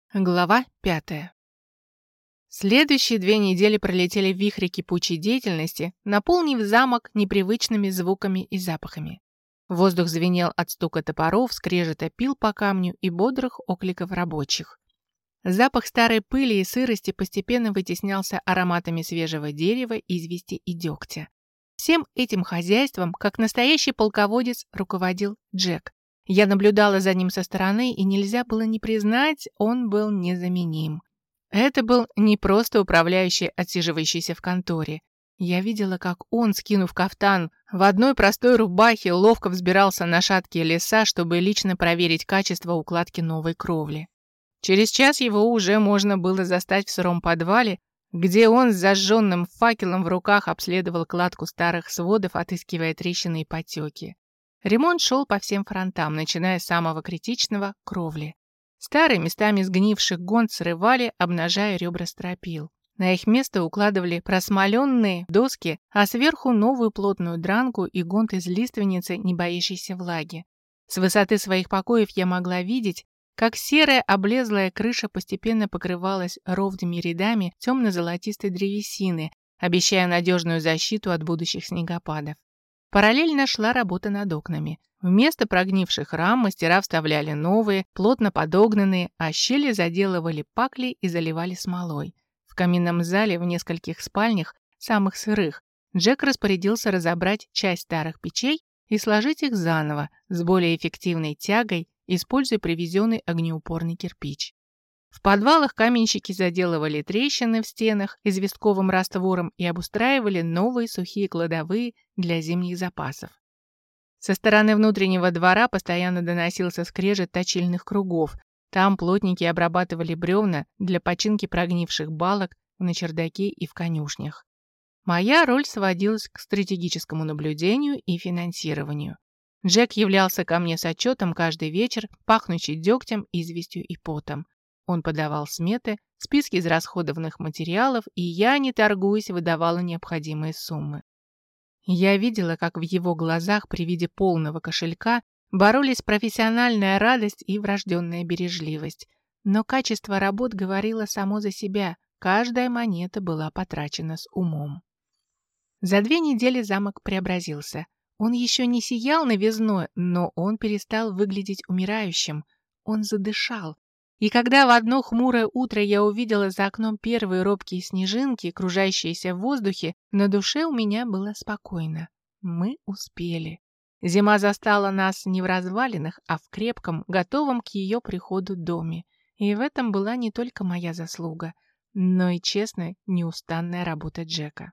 Глава 5. Следующие 2 недели пролетели в вихре кипучей деятельности, наполнив замок непривычными звуками и запахами. Воздух звенел от стука топоров, скрежета пил по камню и бодрых окликов рабочих. Запах старой пыли и сырости постепенно вытеснялся ароматами свежего дерева, извести и дегтя. Всем этим хозяйством, как настоящий полководец, руководил Джек. Я наблюдала за ним со стороны, и нельзя было не признать, он был незаменим. Это был не просто управляющий, отсиживающийся в конторе. Я видела, как он, скинув кафтан, в одной простой рубахе ловко взбирался на шаткие леса, чтобы лично проверить качество укладки новой кровли. Через час его уже можно было застать в сыром подвале, где он с зажженным факелом в руках обследовал кладку старых сводов, отыскивая трещины и потеки. Ремонт шел по всем фронтам, начиная с самого критичного – кровли. Старые, местами сгнивших гонт срывали, обнажая ребра стропил. На их место укладывали просмоленные доски, а сверху новую плотную дранку и гонт из лиственницы, не боящейся влаги. С высоты своих покоев я могла видеть, как серая облезлая крыша постепенно покрывалась ровными рядами темно-золотистой древесины, обещая надежную защиту от будущих снегопадов. Параллельно шла работа над окнами. Вместо прогнивших рам мастера вставляли новые, плотно подогнанные, а щели заделывали паклей и заливали смолой. В каминном зале в нескольких спальнях, самых сырых, Джек распорядился разобрать часть старых печей и сложить их заново, с более эффективной тягой, используя привезенный огнеупорный кирпич. В подвалах каменщики заделывали трещины в стенах известковым раствором и обустраивали новые сухие кладовые для зимних запасов. Со стороны внутреннего двора постоянно доносился скрежет точильных кругов. Там плотники обрабатывали бревна для починки прогнивших балок на чердаке и в конюшнях. Моя роль сводилась к стратегическому наблюдению и финансированию. Джек являлся ко мне с отчетом каждый вечер, пахнущий дегтем, известью и потом. Он подавал сметы, списки израсходованных материалов, и я, не торгуясь, выдавала необходимые суммы. Я видела, как в его глазах при виде полного кошелька боролись профессиональная радость и врожденная бережливость. Но качество работ говорило само за себя, каждая монета была потрачена с умом. За 2 недели замок преобразился. Он еще не сиял новизной, но он перестал выглядеть умирающим. Он задышал. И когда в одно хмурое утро я увидела за окном первые робкие снежинки, кружащиеся в воздухе, на душе у меня было спокойно. Мы успели. Зима застала нас не в развалинах, а в крепком, готовом к ее приходу доме. И в этом была не только моя заслуга, но и честная, неустанная работа Джека.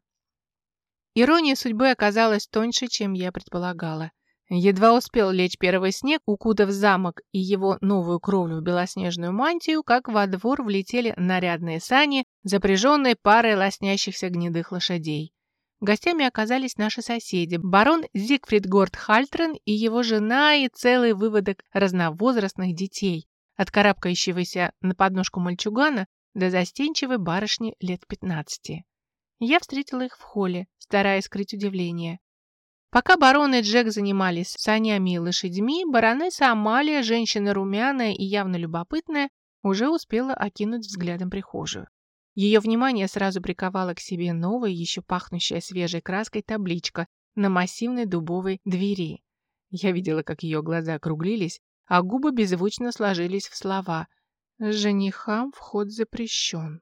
Ирония судьбы оказалась тоньше, чем я предполагала. Едва успел лечь первый снег, укутав замок и его новую кровлю в белоснежную мантию, как во двор влетели нарядные сани, запряженные парой лоснящихся гнедых лошадей. Гостями оказались наши соседи, барон Зигфрид Горд Хальтрен и его жена и целый выводок разновозрастных детей, от карабкающегося на подножку мальчугана до застенчивой барышни лет 15. Я встретила их в холле, стараясь скрыть удивление. Пока барон и Джек занимались санями и лошадьми, баронесса Амалия, женщина румяная и явно любопытная, уже успела окинуть взглядом прихожую. Ее внимание сразу приковала к себе новая, еще пахнущая свежей краской табличка на массивной дубовой двери. Я видела, как ее глаза округлились, а губы беззвучно сложились в слова «Женихам вход запрещен».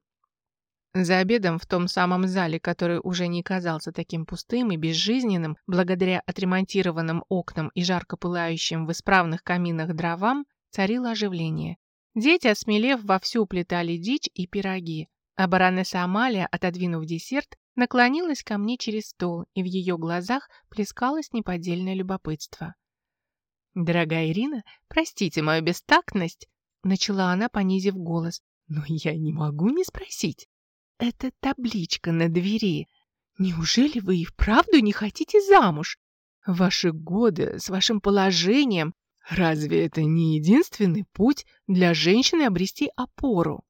За обедом в том самом зале, который уже не казался таким пустым и безжизненным, благодаря отремонтированным окнам и жарко пылающим в исправных каминах дровам, царило оживление. Дети, осмелев, вовсю уплетали дичь и пироги, а баронесса Амалия, отодвинув десерт, наклонилась ко мне через стол, и в ее глазах плескалось неподдельное любопытство. «Дорогая Ирина, простите мою бестактность», — начала она, понизив голос, «но я не могу не спросить. Это табличка на двери. Неужели вы и вправду не хотите замуж? Ваши годы с вашим положением. Разве это не единственный путь для женщины обрести опору?»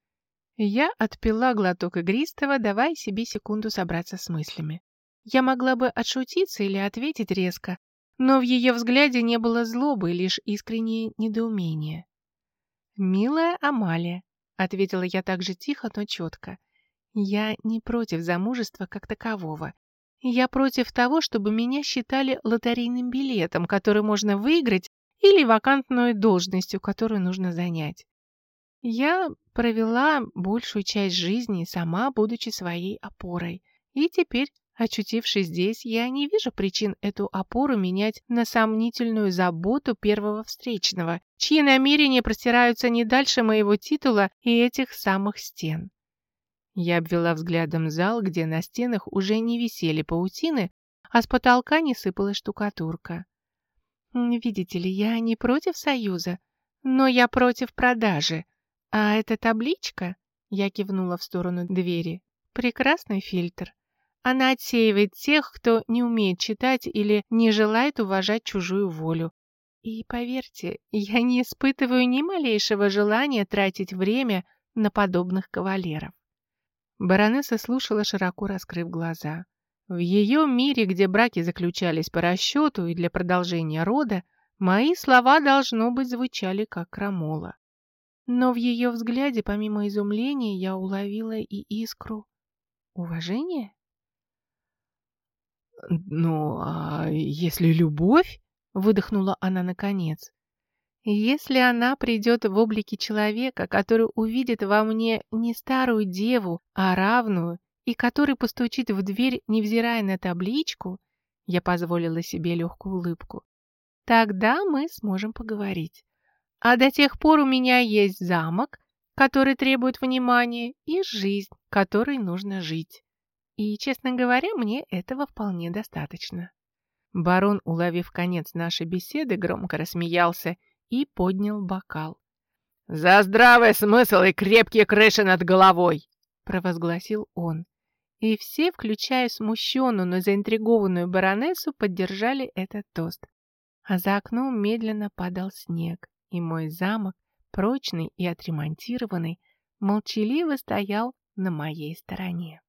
Я отпила глоток игристого, давая себе секунду собраться с мыслями. Я могла бы отшутиться или ответить резко, но в ее взгляде не было злобы, лишь искреннее недоумение. «Милая Амалия, — ответила я так же тихо, но четко. «Я не против замужества как такового. Я против того, чтобы меня считали лотерейным билетом, который можно выиграть, или вакантную должностью, которую нужно занять. Я провела большую часть жизни сама, будучи своей опорой. И теперь, очутившись здесь, я не вижу причин эту опору менять на сомнительную заботу первого встречного, чьи намерения простираются не дальше моего титула и этих самых стен». Я обвела взглядом зал, где на стенах уже не висели паутины, а с потолка не сыпалась штукатурка. «Видите ли, я не против союза, но я против продажи. А эта табличка, я кивнула в сторону двери, прекрасный фильтр. Она отсеивает тех, кто не умеет читать или не желает уважать чужую волю. И поверьте, я не испытываю ни малейшего желания тратить время на подобных кавалеров». Баронесса слушала, широко раскрыв глаза. В ее мире, где браки заключались по расчету и для продолжения рода, мои слова, должно быть, звучали как крамола. Но в ее взгляде, помимо изумления, я уловила и искру уважения. «Ну, а если любовь?» — выдохнула она наконец. «Если она придет в облике человека, который увидит во мне не старую деву, а равную, и который постучит в дверь, невзирая на табличку», я позволила себе легкую улыбку, «тогда мы сможем поговорить. А до тех пор у меня есть замок, который требует внимания, и жизнь, которой нужно жить. И, честно говоря, мне этого вполне достаточно». Барон, уловив конец нашей беседы, громко рассмеялся и поднял бокал. «За здравый смысл и крепкие крыши над головой!» — провозгласил он. И все, включая смущенную, но заинтригованную баронессу, поддержали этот тост. А за окном медленно падал снег, и мой замок, прочный и отремонтированный, молчаливо стоял на моей стороне.